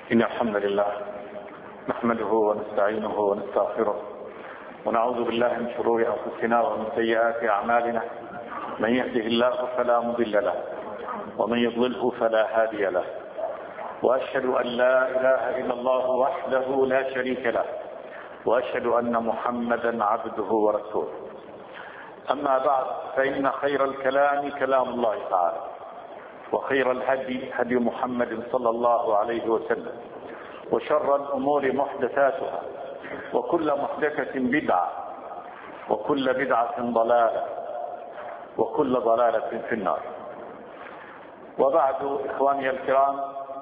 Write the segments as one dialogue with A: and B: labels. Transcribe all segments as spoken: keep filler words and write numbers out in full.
A: إن الحمد لله نحمده ونستعينه ونستغفره ونعوذ بالله من شرور أنفسنا ومن سيئات أعمالنا. من يهده الله فلا مضل له ومن يضلله فلا هادي له، وأشهد أن لا إله إلا الله وحده لا شريك له، وأشهد أن محمدا عبده ورسوله. أما بعد، فإن خير الكلام كلام الله تعالى، وخير الهدي هدي محمد صلى الله عليه وسلم، وشر الأمور محدثاتها، وكل محدثة بدعة، وكل بدعة ضلالة، وكل ضلالة في النار. وبعد، إخواني الكرام،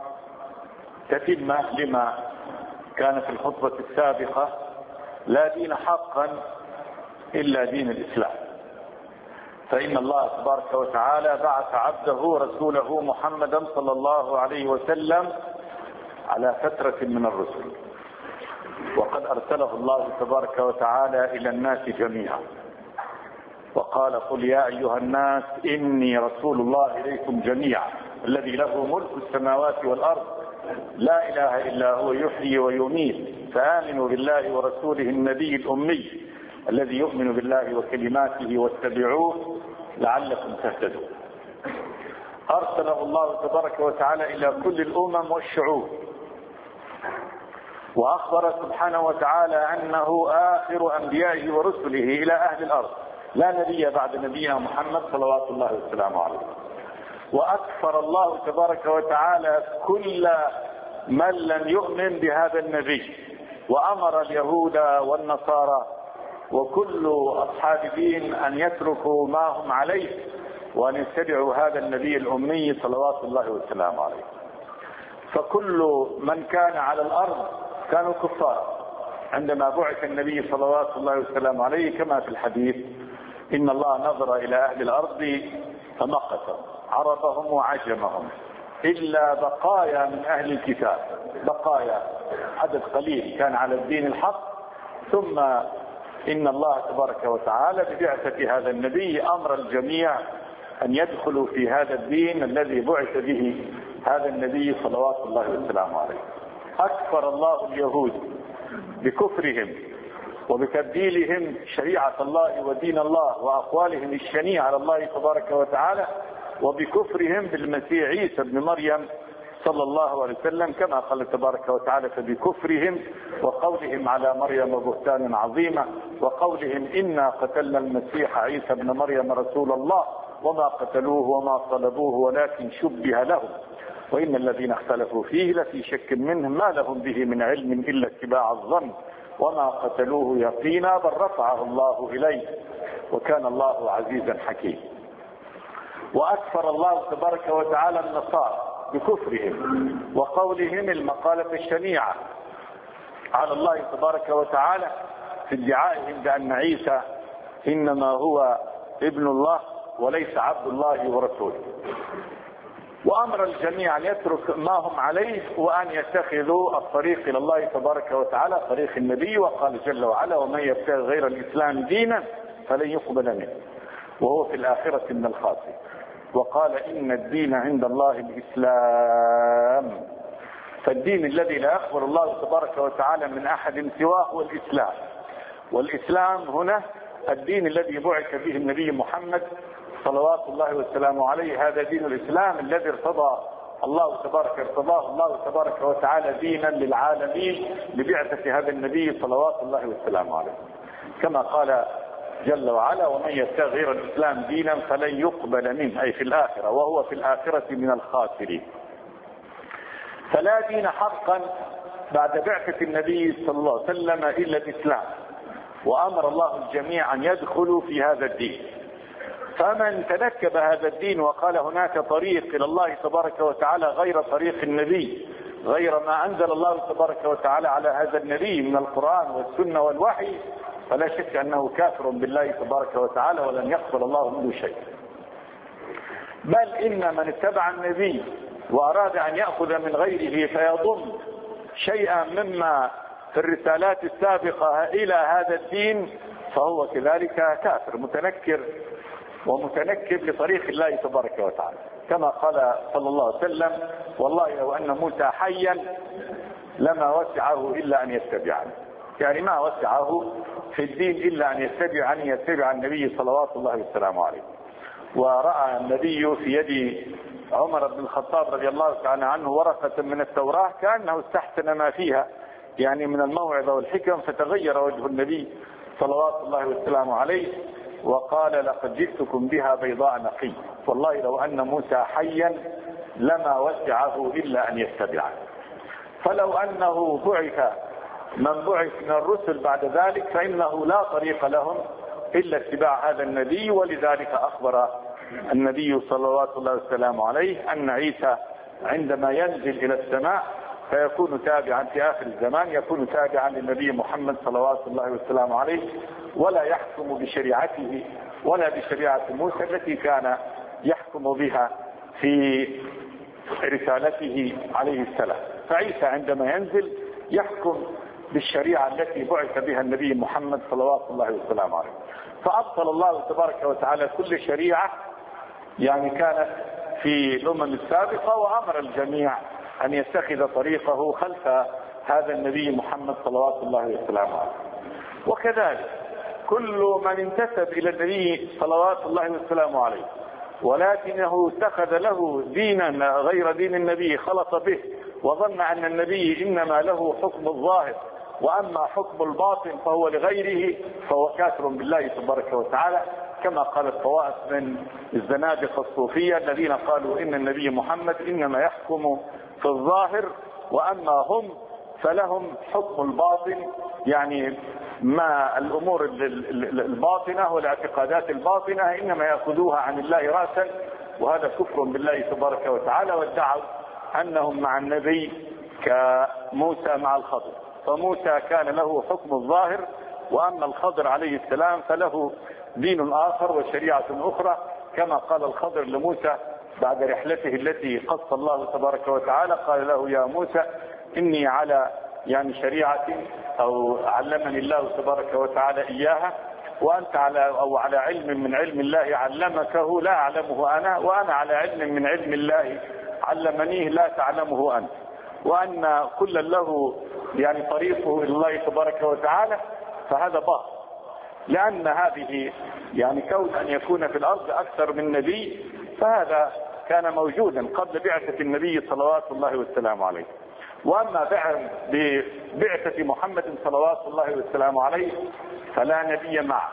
A: تتمة لما كان في الخطبة السابقة: لا دين حقا إلا دين الإسلام. فإن الله تبارك وتعالى بعث عبده رسوله محمدا صلى الله عليه وسلم على فترة من الرسل، وقد أرسله الله تبارك وتعالى إلى الناس جميعا، وقال: قل يا أيها الناس إني رسول الله إليكم جميعا الذي له ملك السماوات والأرض لا إله إلا هو يحيي ويميت، فآمنوا بالله ورسوله النبي الأمي الذي يؤمن بالله وكلماته واتبعوه لعلكم تهتدون. أرسله الله تبارك وتعالى إلى كل الأمم والشعوب، وأخبر سبحانه وتعالى أنه آخر أنبيائه ورسله إلى أهل الأرض، لا نبي بعد نبينا محمد صلوات الله وسلامه عليه. وأكفر الله تبارك وتعالى كل من لم يؤمن بهذا النبي، وأمر اليهود والنصارى وكل أصحاب دين أن يتركوا ما هم عليه وأن يتبعوا هذا النبي الأمي صلوات الله وسلامه عليه. فكل من كان على الأرض كانوا كفار عندما بعث النبي صلوات الله وسلامه عليه، كما في الحديث: إن الله نظر إلى أهل الأرض فمقتهم عربهم وعجمهم إلا بقايا من أهل الكتاب، بقايا عدد قليل كان على الدين الحق. ثم إن الله تبارك وتعالى ببعثة هذا النبي أمر الجميع أن يدخلوا في هذا الدين الذي بعث به هذا النبي صلوات الله وسلامه عليه. أكفر الله اليهود بكفرهم وبتبديلهم شريعة الله ودين الله وأقوالهم الشنيعة على الله تبارك وتعالى، وبكفرهم بالمسيح عيسى بن مريم صلى الله عليه وسلم، كما قال تبارك وتعالى: فبكفرهم وقولهم على مريم بهتانا عظيما، وقولهم إنا قتلنا المسيح عيسى بن مريم رسول الله وما قتلوه وما صلبوه ولكن شبه لهم وإن الذين اختلفوا فيه لفي شك منه ما لهم به من علم إلا اتباع الظن وما قتلوه يقينا بل رفعه الله إليه وكان الله عزيزا حكيما. وأكفر الله تبارك وتعالى النصارى بكفرهم وقولهم المقالة الشنيعة على الله تبارك وتعالى في ادعائهم بأن عيسى إنما هو ابن الله وليس عبد الله ورسوله. وأمر الجميع أن يترك ما هم عليه وأن يتخذوا الطريق إلى الله تبارك وتعالى طريق النبي. وقال جل وعلا: ومن يبتغي غير الإسلام دينا فلن يقبل منه وهو في الآخرة من الخاسرين. وقال: إن الدين عند الله الإسلام. فالدين الذي لا يقبل الله تبارك وتعالى من أحد سواه هو الإسلام. والإسلام هنا الدين الذي بعث به النبي محمد صلوات الله وسلامه عليه. هذا دين الإسلام الذي ارتضى الله تبارك ارتضاه الله تبارك وتعالى دينا للعالمين ببعثة هذا النبي صلوات الله وسلامه عليه، كما قال جل وعلا: ومن يبتغي غير الإسلام دينا فلن يقبل منه، أي في الآخرة، وهو في الآخرة من الخاسرين. فلا دين حقا بعد بعثة النبي صلى الله عليه وسلم إلا الإسلام، وأمر الله الجميع أن يدخلوا في هذا الدين. فمن تنكب هذا الدين وقال هناك طريق إلى الله تبارك وتعالى غير طريق النبي، غير ما أنزل الله تبارك وتعالى على هذا النبي من القرآن والسنة والوحي، فلا شك أنه كافر بالله تبارك وتعالى ولن يقبل الله منه شيء. بل إن من اتبع النبي وأراد أن يأخذ من غيره فيضم شيئا مما في الرسالات السابقة إلى هذا الدين فهو كذلك كافر متنكر ومتنكب لطريق الله تبارك وتعالى. كما قال صلى الله عليه وسلم: والله لو أن موسى حيا لما وسعه إلا أن يتبعني. يعني ما وسعه في الدين إلا أن يتبع أن يتبع النبي صلوات الله وسلامه عليه. ورأى النبي في يد عمر بن الخطاب رضي الله تعالى عنه ورقة من التوراة كأنه استحسن ما فيها يعني من الموعظة والحكم، فتغير وجه النبي صلوات الله وسلامه عليه وقال: لقد جئتكم بها بيضاء نقي، والله لو أن موسى حيا لما وسعه إلا أن يتبعه. فلو أنه بعث من بعث من الرسل بعد ذلك فإنه لا طريق لهم إلا اتباع هذا النبي. ولذلك أخبر النبي صلوات الله وسلامه عليه أن عيسى عندما ينزل إلى السماء فيكون تابعا في آخر الزمان، يكون تابعا للنبي محمد صلوات الله وسلامه عليه، ولا يحكم بشريعته ولا بشريعة موسى التي كان يحكم بها في رسالته عليه السلام. فعيسى عندما ينزل يحكم بالشريعة التي بعث بها النبي محمد صلوات الله وسلامه عليه. فأبطل الله تبارك وتعالى كل شريعة يعني كانت في الأمم السابقة، وأمر الجميع أن يتخذ طريقه خلف هذا النبي محمد صلوات الله وسلامه عليه. وكذلك كل من انتسب إلى النبي صلوات الله وسلامه عليه ولكنه اتخذ له دينا غير دين النبي خلط به وظن أن النبي إنما له حكم الظاهر وأما حكم الباطن فهو لغيره، فهو كافر بالله تبارك وتعالى، كما قالت طوائف من الزنادقة الصوفية الذين قالوا إن النبي محمد إنما يحكم في الظاهر وأما هم فلهم حكم الباطن، يعني ما الأمور الباطنة والاعتقادات الباطنة إنما يأخذوها عن الله رأسا، وهذا كفر بالله تبارك وتعالى. وادعوا أنهم مع النبي كموسى مع الخضر، فموسى كان له حكم الظاهر وأما الخضر عليه السلام فله دين آخر وشريعة أخرى، كما قال الخضر لموسى بعد رحلته التي قص الله تبارك وتعالى، قال له: يا موسى إني على يعني شريعة أو علمني الله تبارك وتعالى إياها، وأنت على أو على علم من علم الله علمكه لا أعلمه أنا، وأنا على علم من علم الله علمنيه لا تعلمه أنت، وأن كل له يعني طريقه إلى الله تبارك وتعالى. فهذا باطل، لأن هذه يعني كون أن يكون في الأرض أكثر من نبي فهذا كان موجودا قبل بعثة النبي صلوات الله والسلام عليه. وأما ببعثة محمد صلوات الله والسلام عليه فلا نبي معه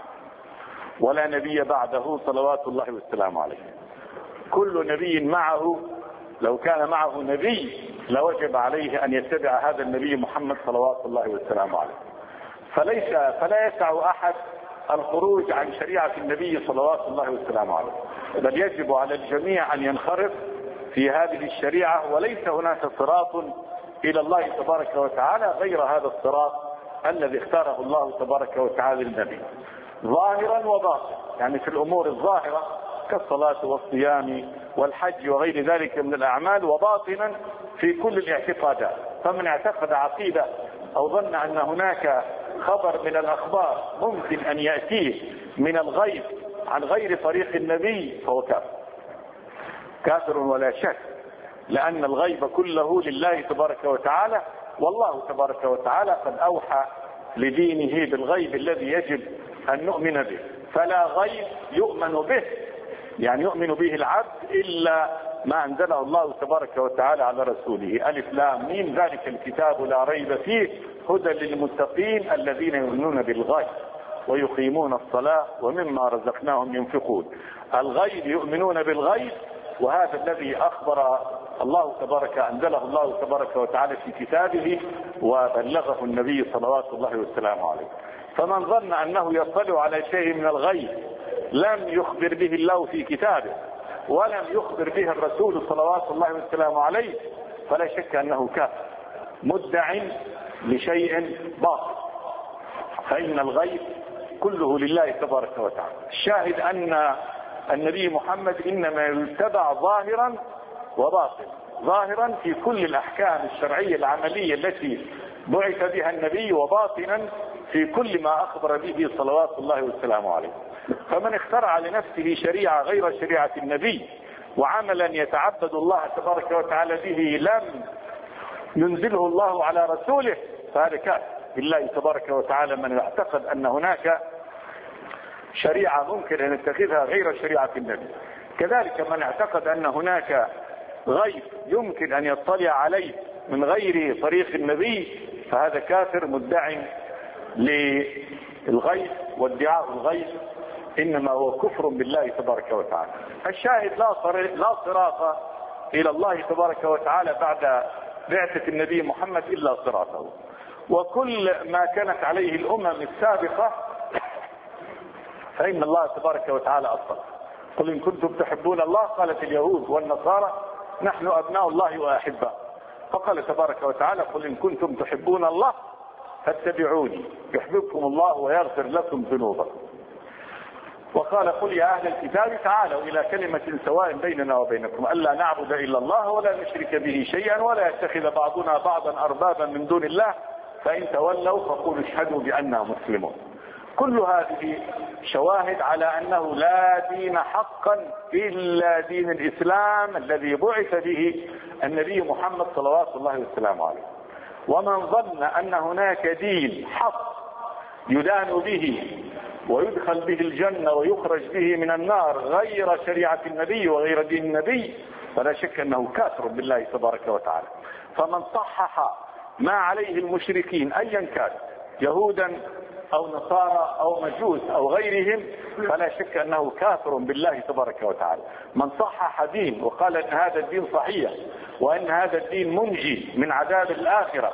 A: ولا نبي بعده صلوات الله والسلام عليه. كل نبي معه لو كان معه نبي لوجب عليه أن يتبع هذا النبي محمد صلوات الله والسلام عليه. فليس فلا يسع أحد الخروج عن شريعة النبي صلوات الله والسلام عليه، بل يجب على الجميع أن ينخرط في هذه الشريعة، وليس هناك صراط إلى الله تبارك وتعالى غير هذا الصراط الذي اختاره الله تبارك وتعالى للنبي، ظاهرا وباطنا، يعني في الأمور الظاهرة كالصلاة والصيام والحج وغير ذلك من الأعمال، وباطنا في كل الاعتقادات. فمن اعتقد عقيدة أو ظن أن هناك خبر من الأخبار ممكن أن يأتيه من الغيب عن غير طريق النبي فهو كافر كافر ولا شك، لأن الغيب كله لله تبارك وتعالى، والله تبارك وتعالى قد أوحى لدينه بالغيب الذي يجب أن نؤمن به. فلا غيب يؤمن به يعني يؤمن به العبد إلا ما أنزله الله تبارك وتعالى على رسوله. ألف لام ميم ذلك الكتاب لا ريب فيه هدى للمتقين الذين يؤمنون بالغيب ويقيمون الصلاة ومما رزقناهم ينفقون. الغيب يؤمنون بالغيب، وهذا الذي أخبر الله تبارك أنزله الله تبارك وتعالى في كتابه وبلغه النبي صلوات الله والسلام عليه. فمن ظن أنه يطلع على شيء من الغيب لم يخبر به الله في كتابه ولم يخبر به الرسول صلوات الله والسلام عليه فلا شك أنه كافر مدع لشيء باطل، فإن الغيب كله لله تبارك وتعالى. الشاهد أن النبي محمد إنما يتبع ظاهرا وباطنا، ظاهرا في كل الأحكام الشرعية العملية التي بعث بها النبي، وباطنا في كل ما أخبر به صلوات الله والسلام عليه. فمن اخترع لنفسه شريعة غير شريعة النبي وعملا يتعبد الله تبارك وتعالى به لم ينزله الله على رسوله فهذا كافر بالله تبارك وتعالى. من يعتقد أن هناك شريعة ممكن أن يتخذها غير شريعة النبي، كذلك من اعتقد أن هناك غيب يمكن أن يطلع عليه من غير طريق النبي فهذا كافر مدعي للغيب، وادعاء الغيب إنما هو كفر بالله تبارك وتعالى. الشاهد لا صراط إلى الله تبارك وتعالى بعد بعثة النبي محمد إلا صراطه، وكل ما كانت عليه الأمم السابقة فإن الله تبارك وتعالى أصدق. قل إن كنتم تحبون الله، قالت اليهود والنصارى نحن أبناء الله وأحباؤه، فقال تبارك وتعالى قل إن كنتم تحبون الله فاتبعوني يحببكم الله ويغفر لكم ذنوبكم. وقال قل يا أهل الكتاب تعالوا إلى كلمة سواء بيننا وبينكم ألا نعبد إلا الله ولا نشرك به شيئا ولا يتخذ بعضنا بعضا أربابا من دون الله فإن تولوا فقولوا اشهدوا بأننا مسلمون. كل هذه شواهد على أنه لا دين حقا إلا دين الإسلام الذي بعث به النبي محمد صلوات الله وسلامه عليه. ومن ظن أن هناك دين حق يدان به ويدخل به الجنة ويخرج به من النار غير شريعة النبي وغير دين النبي فلا شك أنه كافر بالله تبارك وتعالى. فمن صحح ما عليه المشركين أيا كان يهودا أو نصارى أو مجوس أو غيرهم فلا شك أنه كافر بالله تبارك وتعالى. من صحح دين وقال أن هذا الدين صحيح وأن هذا الدين منجي من عذاب الآخرة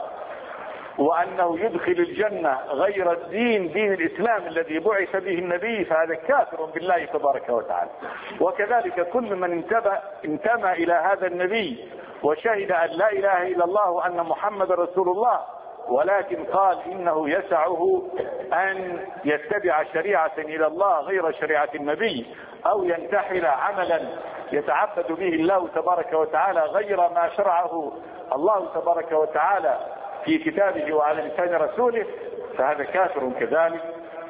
A: وأنه يدخل الجنة غير الدين دين الإسلام الذي بعث به النبي فهذا كافر بالله تبارك وتعالى. وكذلك كل من انتبه انتمى إلى هذا النبي وشهد أن لا إله إلا الله وأن محمد رسول الله ولكن قال إنه يسعه أن يتبع شريعة إلى الله غير شريعة النبي أو ينتحل عملا يتعبد به الله تبارك وتعالى غير ما شرعه الله تبارك وتعالى في كتابه وعلى لسان رسوله فهذا كافر كذلك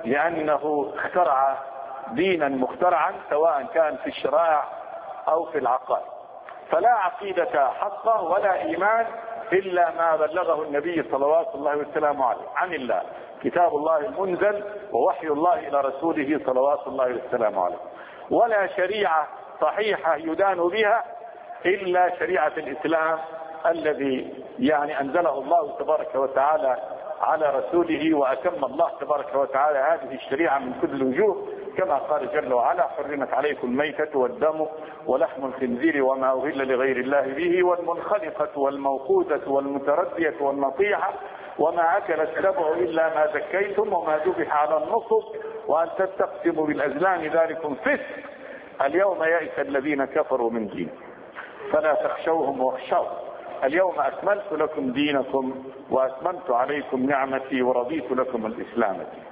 A: لأنه اخترع دينا مخترعا سواء كان في الشرائع أو في العقائد. فلا عقيدة حقه ولا إيمان إلا ما بلغه النبي صلوات الله وسلامه عليه عن الله، كتاب الله المنزل ووحي الله إلى رسوله صلوات الله وسلامه عليه. ولا شريعة صحيحة يدان بها إلا شريعة الإسلام الذي يعني أنزله الله تبارك وتعالى على رسوله وأتم الله تبارك وتعالى هذه الشريعة من كل الوجوه كما قال جل وعلا حرمت عليكم الميتة والدم ولحم الخنزير وما أهل لغير الله به والمنخلقة والموقوذة والمتردية والنطيحة وما أكل السبع إلا ما زكيتم وما ذبح على النصب وأن تستقسموا بالأزلام ذلكم فسق اليوم يئس الذين كفروا من دين فلا تخشوهم واخشوا اليوم أكملت لكم دينكم وأتممت عليكم نعمتي ورضيت لكم الإسلام دين.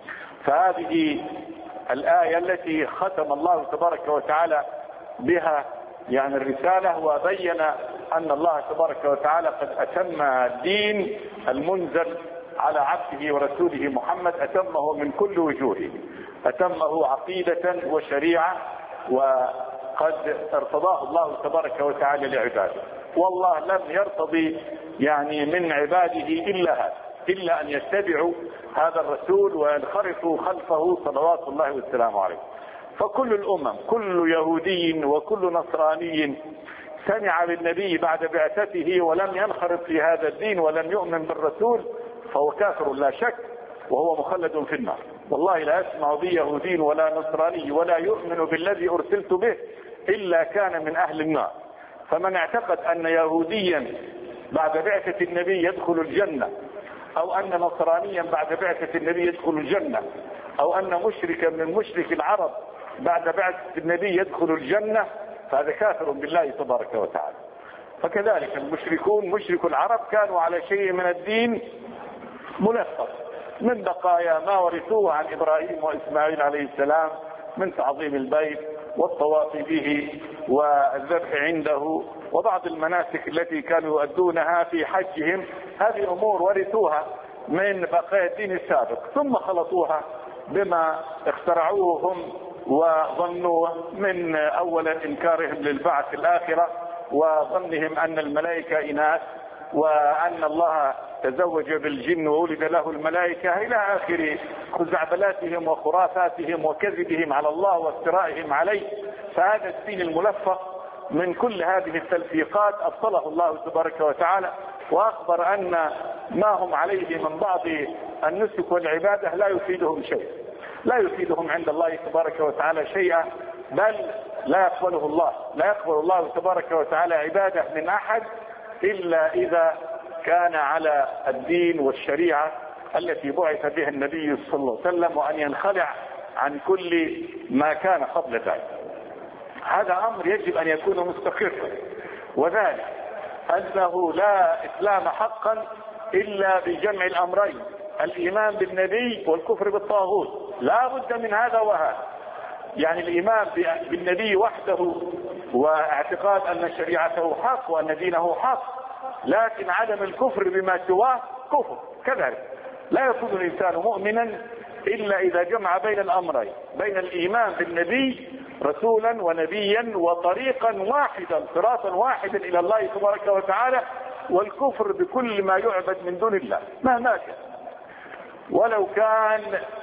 A: فهذه الآية التي ختم الله تبارك وتعالى بها يعني الرسالة وبين أن الله تبارك وتعالى قد أتم الدين المنزل على عبده ورسوله محمد أتمه من كل وجوهه، أتمه عقيدة وشريعة وقد ارتضاه الله تبارك وتعالى لعباده. والله لم يرتضي يعني من عباده إلا هذا إلا أن يتبعوا هذا الرسول وينخرطوا خلفه صلوات الله والسلام عليه. فكل الأمم كل يهودي وكل نصراني سمع بالنبي بعد بعثته ولم ينخرط في هذا الدين ولم يؤمن بالرسول فهو كافر لا شك وهو مخلد في النار. والله لا يسمع بي يهودي ولا نصراني ولا يؤمن بالذي أرسلت به إلا كان من أهل النار. فمن اعتقد أن يهوديا بعد بعثة النبي يدخل الجنة أو أن نصرانيا بعد بعثة النبي يدخل الجنة أو أن مشركا من مشرك العرب بعد بعثة النبي يدخل الجنة فهذا كافر بالله تبارك وتعالى. فكذلك المشركون مشرك العرب كانوا على شيء من الدين ملخص من بقايا ما ورثوه عن إبراهيم وإسماعيل عليه السلام من تعظيم البيت والطواف به والذبح عنده وبعض المناسك التي كانوا يؤدونها في حجهم. هذه أمور ورثوها من بقايا الدين السابق ثم خلطوها بما اخترعوه هم وظنوه من أول إنكارهم للبعث الآخرة وظنهم أن الملائكة إناث وأن الله تزوج بالجن وولد له الملائكة إلى آخر خزعبلاتهم وخرافاتهم وكذبهم على الله وافترائهم عليه. فهذا الدين الملفق من كل هذه التلفيقات أبطله الله تبارك وتعالى، وأخبر أن ما هم عليه من بعض النسك والعبادة لا يفيدهم شيء، لا يفيدهم عند الله تبارك وتعالى شيئا، بل لا يقبله الله، لا يقبل الله تبارك وتعالى عبادة من أحد إلا إذا كان على الدين والشريعة التي بعث بها النبي صلى الله عليه وسلم، وأن ينخلع عن كل ما كان قبل ذلك. هذا أمر يجب أن يكون مستقرا، وذلك أنه لا إسلام حقا إلا بجمع الأمرين، الإيمان بالنبي والكفر بالطاغوت، لا بد من هذا وهذا. يعني الإيمان بالنبي وحده واعتقاد أن شريعته حق وأن دينه حق، لكن عدم الكفر بما سواه كفر كذلك. لا يكون الإنسان مؤمنا إلا إذا جمع بين الأمرين، بين الإيمان بالنبي رسولا ونبيا وطريقا واحدا صراطا واحدا إلى الله تبارك وتعالى، والكفر بكل ما يعبد من دون الله مهما كان، ولو كان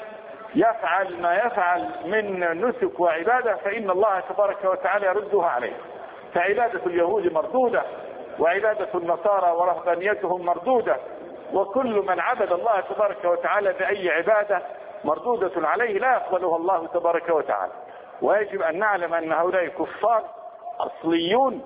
A: يفعل ما يفعل من نسك وعبادة فإن الله تبارك وتعالى يردها عليه. فعبادة اليهود مردودة، وعبادة النصارى ورهبانيتهم مردودة، وكل من عبد الله تبارك وتعالى بأي عبادة مردودة عليه لا يقبلها الله تبارك وتعالى. ويجب أن نعلم أن هؤلاء كفار أصليون،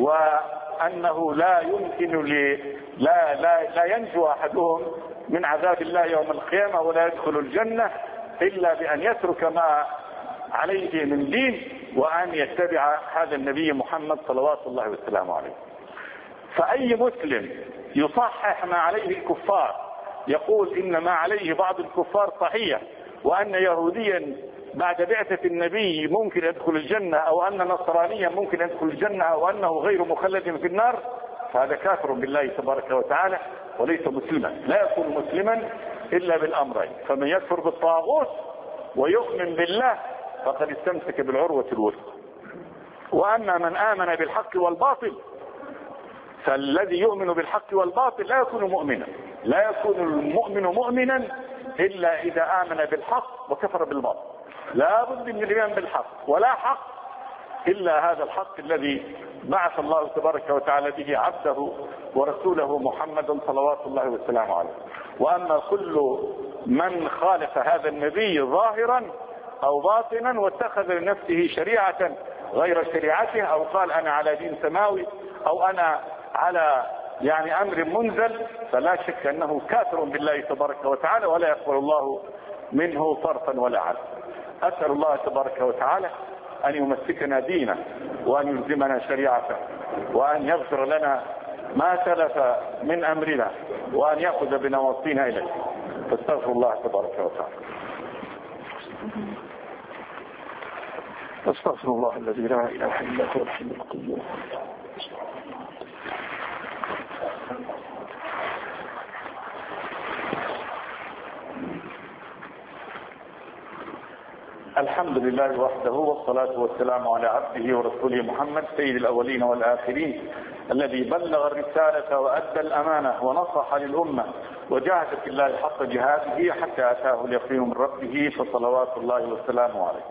A: وأنه لا يمكن لا, لا, لا ينجو أحدهم من عذاب الله يوم القيامة ولا يدخل الجنة إلا بأن يترك ما عليه من دين وأن يتبع هذا النبي محمد صلوات الله وسلامه عليه. فأي مسلم يصحح ما عليه الكفار، يقول إن ما عليه بعض الكفار صحيح، وأن يهوديا بعد بعثة النبي ممكن يدخل الجنة، أو أن نصرانيا ممكن يدخل الجنة، أو أنه غير مخلد في النار، فهذا كافر بالله تبارك وتعالى وليس مسلما. لا يكون مسلما إلا بالأمرين، فمن يكفر بالطاغوت ويؤمن بالله فقد استمسك بالعروة الوثقى. وأما من آمن بالحق والباطل، فالذي يؤمن بالحق والباطل لا يكون مؤمنا. لا يكون المؤمن مؤمنا إلا إذا آمن بالحق وكفر بالباطل. لا بد من الإيمان بالحق، ولا حق إلا هذا الحق الذي بعث الله تبارك وتعالى به عبده ورسوله محمدا صلوات الله وسلامه عليه. وأما كل من خالف هذا النبي ظاهرا أو باطنا واتخذ لنفسه شريعة غير شريعته، أو قال أنا على دين سماوي، أو أنا على يعني أمر منزل، فلا شك أنه كافر بالله تبارك وتعالى ولا يقبل الله منه صرفا ولا عدلا. أسأل الله تبارك وتعالى أن يمسكنا دينه، وأن يلزمنا شريعته، وأن يغفر لنا ما سلف من أمرنا، وأن يأخذ بنواصينا إليه. فاستغفر الله تبارك وتعالى.
B: استغفر الله الذي لا إله إلا هو الحي القيوم.
A: الحمد لله وحده، والصلاة والسلام على عبده ورسوله محمد سيد الأولين والآخرين، الذي بلغ الرسالة وأدى الأمانة ونصح للأمة وجاهد في الله حق جهاده حتى أتاه اليقين من ربه، فصلوات الله وسلامه عليه.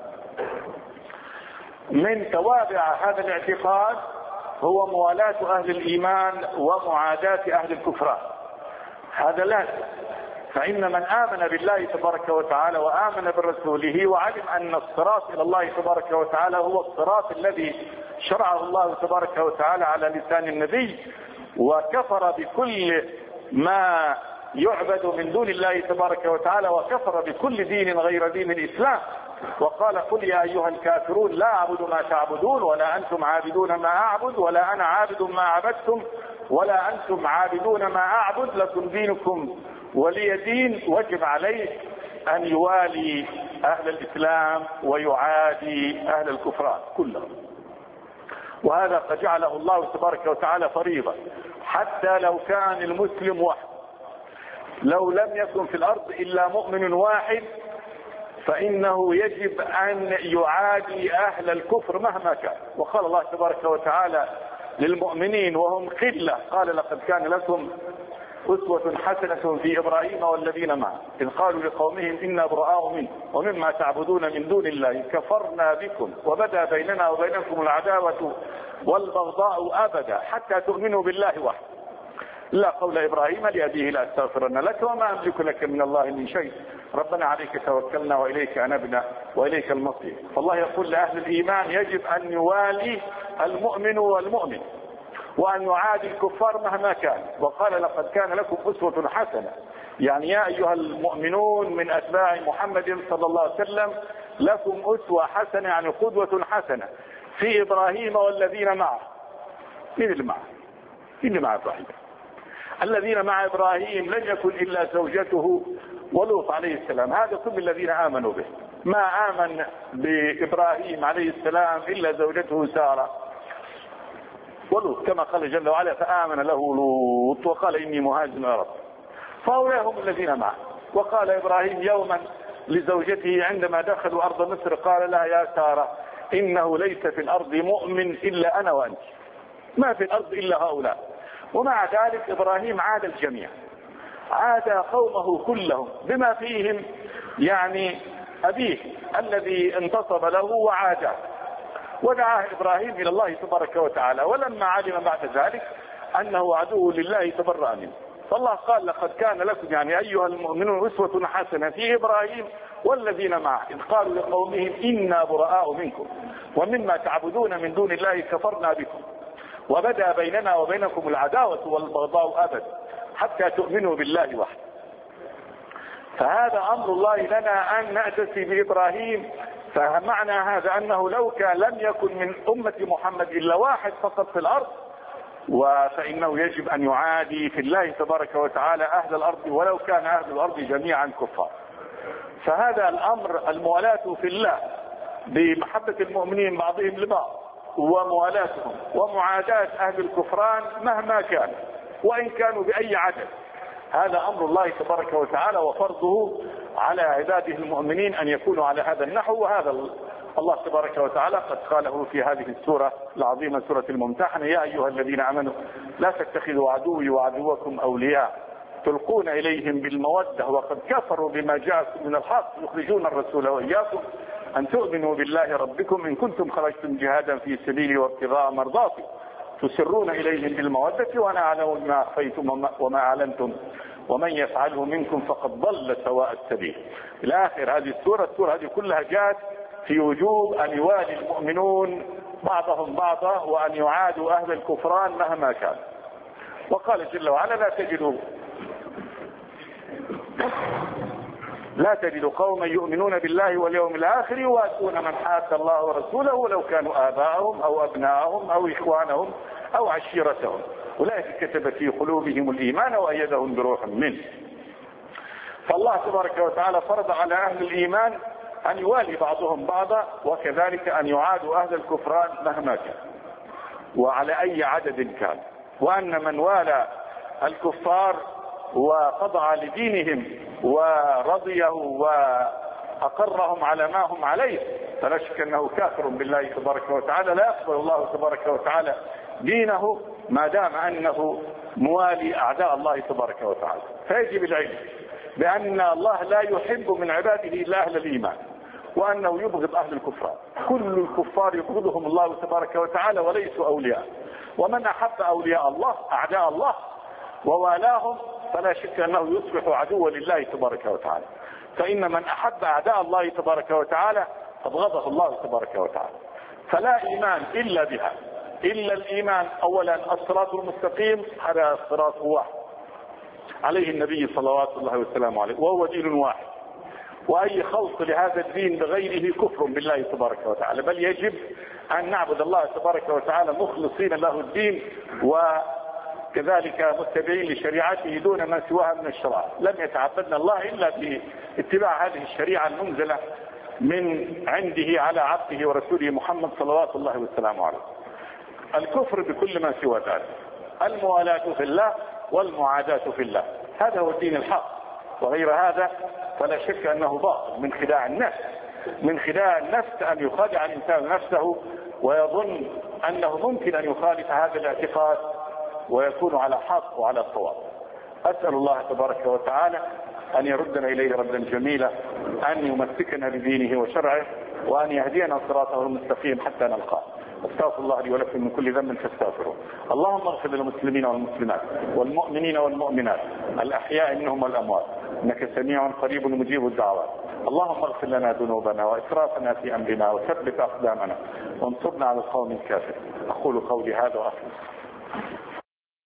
A: من توابع هذا الاعتقاد هو موالاة أهل الإيمان ومعاداة أهل الكفران. هذا لازم. فإن من آمن بالله تبارك وتعالى وآمن برسوله وعلم أن الصراط إلى الله تبارك وتعالى هو الصراط الذي شرعه الله تبارك وتعالى على لسان النبي، وكفر بكل ما يعبد من دون الله تبارك وتعالى، وكفر بكل دين غير دين الإسلام، وقال قل يا أيها الكافرون لا أعبد ما تعبدون ولا أنتم عابدون ما أعبد ولا أنا عابد ما عبدتم ولا أنتم عابدون ما أعبد لكم دينكم ولي دين. وجب عليه أن يوالي أهل الإسلام ويعادي أهل الكفران كلهم، وهذا قد جعله الله تبارك وتعالى فريضة، حتى لو كان المسلم وحده، لو لم يكن في الأرض إلا مؤمن واحد فإنه يجب أن يعادي أهل الكفر مهما كان. وقال الله تبارك وتعالى للمؤمنين وهم قلة، قال لقد كان لكم أسوة حسنة في إبراهيم والذين معه إذ قالوا لقومهم إنا براء منكم ومما تعبدون من دون الله كفرنا بكم وبدا بيننا وبينكم العداوة والبغضاء أبدا حتى تؤمنوا بالله وحده لا قول إبراهيم لأبيه لا أستغفرن لك وما أملك لك من الله من شيء ربنا عليك توكلنا وإليك أنبنا وإليك المصير. فالله يقول لأهل الإيمان يجب أن يوالي المؤمن والمؤمن وأن يعادي الكفار مهما كان. وقال لقد كان لكم أسوة حسنة، يعني يا أيها المؤمنون من أتباع محمد صلى الله عليه وسلم لكم أسوة حسنة، يعني قدوة حسنة في إبراهيم والذين معه. مين اللي معه؟ مين اللي مع إبراهيم؟ الذين مع إبراهيم لم يكن إلا زوجته ولوط عليه السلام، هذا كل الذين آمنوا به. ما آمن بإبراهيم عليه السلام إلا زوجته سارة ولوط، كما قال جل وعلا فآمن له لوط وقال إني مهاجر إلى ربي. فهؤلاء هم الذين معه. وقال إبراهيم يوما لزوجته عندما دخلوا أرض مصر قال لها يا سارة إنه ليس في الأرض مؤمن إلا أنا وأنت، ما في الأرض إلا هؤلاء. ومع ذلك إبراهيم عاد الجميع، عاد قومه كلهم بما فيهم يعني أبيه الذي انتصب له وعاده، ودعاه إبراهيم إلى الله تبارك وتعالى. ولما علم بعد ذلك أنه عدو لله تبرأ منه. فالله قال لقد كان لكم يعني أيها المؤمنون أسوة حسنة في إبراهيم والذين معه إذ قالوا لقومهم إنا براء منكم ومما تعبدون من دون الله كفرنا بكم وبدا بيننا وبينكم العداوة والبغضاء أبدا حتى تؤمنوا بالله وحده. فهذا أمر الله لنا أن نأتسي بإبراهيم. فمعنى هذا أنه لو كان لم يكن من أمة محمد إلا واحد فقط في الأرض فإنه يجب أن يعادي في الله تبارك وتعالى أهل الأرض ولو كان أهل الأرض جميعا كفار. فهذا الأمر الموالاة في الله بمحبة المؤمنين بعضهم لبعض وموالاتهم ومعاداة أهل الكفران مهما كان وإن كانوا بأي عدد، هذا أمر الله تبارك وتعالى وفرضه على عباده المؤمنين أن يكونوا على هذا النحو. وهذا الله تبارك وتعالى قد قاله في هذه السورة العظيمة سورة الممتحنة يا أيها الذين آمنوا لا تتخذوا عدوي وعدوكم أولياء تلقون إليهم بالمودة وقد كفروا بما جاءكم من الحق يخرجون الرسول وإياكم أن تؤمنوا بالله ربكم إن كنتم خرجتم جهادا في سبيلي وابتغاء مرضاتي تسرون إليهم بالمودة وأنا أعلم ما أخفيتم وما أعلنتم ومن يفعله منكم فقد ضل سواء السبيل إلى آخر هذه السورة. السورة هذه كلها جاءت في وجوب أن يوالي المؤمنون بعضهم بعضا وأن يعادوا أهل الكفران مهما كان. وقال جل وعلا لا تجدوا لا تجد قوما يؤمنون بالله واليوم الآخر يوادون من حاد الله ورسوله ولو كانوا آباءهم أو أبناءهم أو إخوانهم أو عشيرتهم أولئك كتب في قلوبهم الإيمان وأيدهم بروح منه. فالله تبارك وتعالى فرض على أهل الإيمان أن يوالي بعضهم بعضا وكذلك أن يعادوا أهل الكفران مهما كان وعلى أي عدد كان. وأن من والى الكفار وخضع لدينهم ورضيه وأقرهم على ما هم عليه فلا شك أنه كافر بالله تبارك وتعالى. لا يقبل الله تبارك وتعالى دينه ما دام أنه موالي أعداء الله تبارك وتعالى. فيجب العلم بأن الله لا يحب من عباده إلا أهل الإيمان وأنه يبغض أهل الكفار. كل الكفار يبغضهم الله تبارك وتعالى وليسوا أولياء. ومن أحب أولياء الله أعداء الله ووالاهم فلا شك أنه يصبح عدوا لله تبارك وتعالى. فإن من أحب أعداء الله تبارك وتعالى أبغضه الله تبارك وتعالى. فلا إيمان إلا بها إلا الإيمان. أولا الصراط المستقيم هذا الصراط واحد عليه النبي صلوات الله وسلامه عليه وهو دين واحد. وأي خلط لهذا الدين بغيره كفر بالله تبارك وتعالى. بل يجب أن نعبد الله تبارك وتعالى مخلصين له الدين وكذلك متبعين لشريعته دون ما سواها من الشرائع. لم يتعبدنا الله إلا باتباع هذه الشريعة المنزلة من عنده على عبده ورسوله محمد صلوات الله وسلامه عليه. الكفر بكل ما سوى ذلك، الموالاة في الله والمعاداة في الله، هذا هو الدين الحق. وغير هذا، فلا شك أنه باطل من خداع النفس، من خداع النفس أن يخادع الإنسان نفسه ويظن أنه ممكن أن يخالف هذا الاعتقاد ويكون على حق وعلى صواب. أسأل الله تبارك وتعالى أن يردنا إليه ردا جميلا، أن يمسكنا بدينه وشرعه، وأن يهدينا صراطه المستقيم حتى نلقاه. استغفر الله لي ولكم من كل ذنب فاستغفروه. اللهم اغفر للمسلمين والمسلمات والمؤمنين والمؤمنات الأحياء منهم والأموات، إنك سميع قريب مجيب الدعوات. اللهم اغفر لنا ذنوبنا وإسرافنا في أمرنا وثبت أقدامنا وانصرنا على القوم الكافرين. أقول قولي هذا وأخلص.